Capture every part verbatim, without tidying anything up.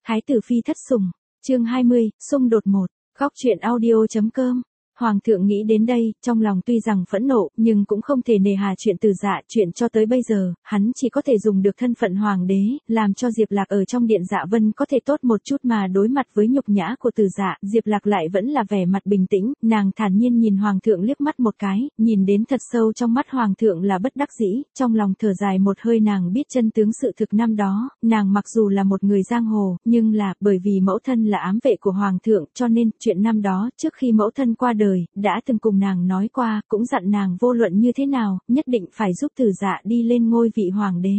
Thái tử phi thất sủng, chương hai mươi, xung đột một, góc truyện audio.com. Hoàng thượng nghĩ đến đây, trong lòng tuy rằng phẫn nộ, nhưng cũng không thể nề hà chuyện Từ Dạ, chuyện cho tới bây giờ, hắn chỉ có thể dùng được thân phận hoàng đế, làm cho Diệp Lạc ở trong điện Dạ Vân có thể tốt một chút mà đối mặt với nhục nhã của Từ Dạ, Diệp Lạc lại vẫn là vẻ mặt bình tĩnh, nàng thản nhiên nhìn hoàng thượng liếc mắt một cái, nhìn đến thật sâu trong mắt hoàng thượng là bất đắc dĩ, trong lòng thở dài một hơi, nàng biết chân tướng sự thực năm đó, nàng mặc dù là một người giang hồ, nhưng là bởi vì mẫu thân là ám vệ của hoàng thượng, cho nên chuyện năm đó trước khi mẫu thân qua đời đã từng cùng nàng nói qua, cũng dặn nàng vô luận như thế nào, nhất định phải giúp Từ Dạ đi lên ngôi vị hoàng đế.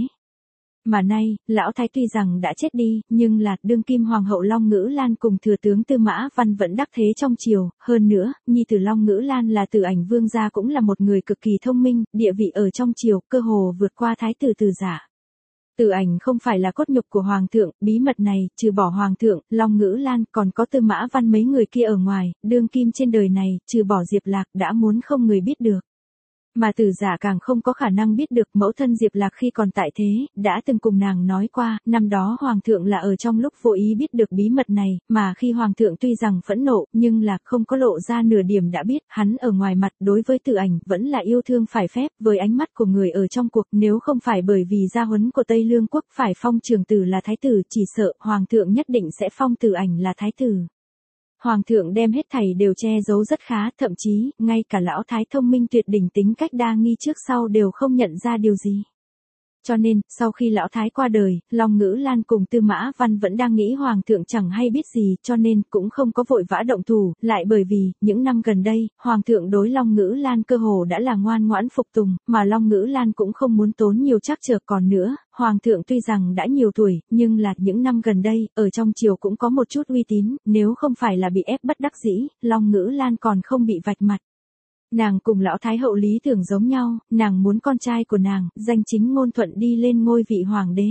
Mà nay, lão thái tuy rằng đã chết đi, nhưng là đương kim hoàng hậu Long Ngữ Lan cùng thừa tướng Tư Mã Văn vẫn đắc thế trong triều, hơn nữa, nhi tử Long Ngữ Lan là Từ Ảnh vương gia cũng là một người cực kỳ thông minh, địa vị ở trong triều, cơ hồ vượt qua thái tử Từ Dạ. Từ Ảnh không phải là cốt nhục của hoàng thượng, bí mật này, trừ bỏ hoàng thượng, Long Ngữ Lan, còn có Tư Mã Văn mấy người kia ở ngoài, đương kim trên đời này, trừ bỏ Diệp Lạc, đã muốn không người biết được. Mà Từ Dạ càng không có khả năng biết được, mẫu thân Diệp Lạc khi còn tại thế, đã từng cùng nàng nói qua, năm đó hoàng thượng là ở trong lúc vô ý biết được bí mật này, mà khi hoàng thượng tuy rằng phẫn nộ, nhưng là không có lộ ra nửa điểm đã biết, hắn ở ngoài mặt đối với Từ Ảnh vẫn là yêu thương phải phép, với ánh mắt của người ở trong cuộc, nếu không phải bởi vì gia huấn của Tây Lương quốc phải phong Trường Tử là thái tử, chỉ sợ hoàng thượng nhất định sẽ phong Từ Ảnh là thái tử. Hoàng thượng đem hết thảy đều che giấu rất khá, thậm chí, ngay cả lão thái thông minh tuyệt đỉnh tính cách đa nghi trước sau đều không nhận ra điều gì. Cho nên, sau khi lão thái qua đời, Long Ngữ Lan cùng Tư Mã Văn vẫn đang nghĩ hoàng thượng chẳng hay biết gì, cho nên cũng không có vội vã động thủ, lại bởi vì, những năm gần đây, hoàng thượng đối Long Ngữ Lan cơ hồ đã là ngoan ngoãn phục tùng, mà Long Ngữ Lan cũng không muốn tốn nhiều trắc trở. Còn nữa, hoàng thượng tuy rằng đã nhiều tuổi, nhưng là những năm gần đây, ở trong triều cũng có một chút uy tín, nếu không phải là bị ép bất đắc dĩ, Long Ngữ Lan còn không bị vạch mặt. Nàng cùng lão thái hậu lý tưởng giống nhau, nàng muốn con trai của nàng, danh chính ngôn thuận đi lên ngôi vị hoàng đế.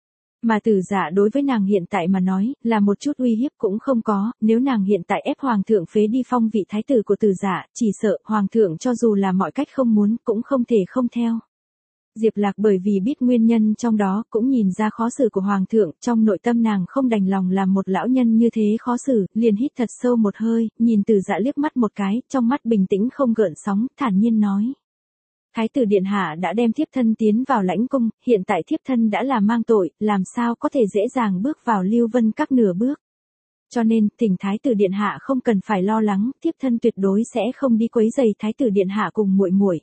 Mà Từ Dạ đối với nàng hiện tại mà nói, là một chút uy hiếp cũng không có, nếu nàng hiện tại ép hoàng thượng phế đi phong vị thái tử của Từ Dạ, chỉ sợ hoàng thượng cho dù là mọi cách không muốn, cũng không thể không theo. Diệp Lạc bởi vì biết nguyên nhân trong đó, cũng nhìn ra khó xử của hoàng thượng, trong nội tâm nàng không đành lòng làm một lão nhân như thế khó xử, liền hít thật sâu một hơi, nhìn Từ Dạ liếc mắt một cái, trong mắt bình tĩnh không gợn sóng, thản nhiên nói. Thái tử điện hạ đã đem thiếp thân tiến vào lãnh cung, hiện tại thiếp thân đã là mang tội, làm sao có thể dễ dàng bước vào Lưu Vân Các nửa bước. Cho nên, thỉnh thái tử điện hạ không cần phải lo lắng, thiếp thân tuyệt đối sẽ không đi quấy rầy thái tử điện hạ cùng muội muội.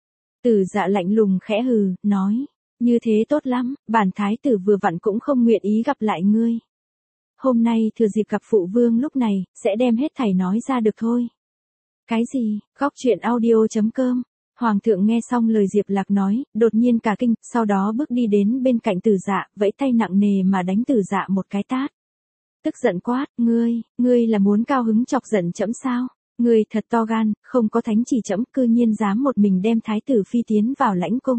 Từ Dạ lạnh lùng khẽ hừ, nói, như thế tốt lắm, bản thái tử vừa vặn cũng không nguyện ý gặp lại ngươi. Hôm nay thừa dịp gặp phụ vương lúc này, sẽ đem hết thảy nói ra được thôi. Cái gì, góc truyện audio.com, hoàng thượng nghe xong lời Diệp Lạc nói, đột nhiên cả kinh, sau đó bước đi đến bên cạnh Từ Dạ, vẫy tay nặng nề mà đánh Từ Dạ một cái tát. Tức giận quát, ngươi, ngươi là muốn cao hứng chọc giận trẫm sao? Ngươi thật to gan, không có thánh chỉ trẫm cư nhiên dám một mình đem thái tử phi tiến vào lãnh cung.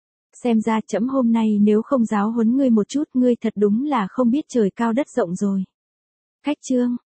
Xem ra trẫm hôm nay nếu không giáo huấn ngươi một chút, ngươi thật đúng là không biết trời cao đất rộng rồi. Khách chương,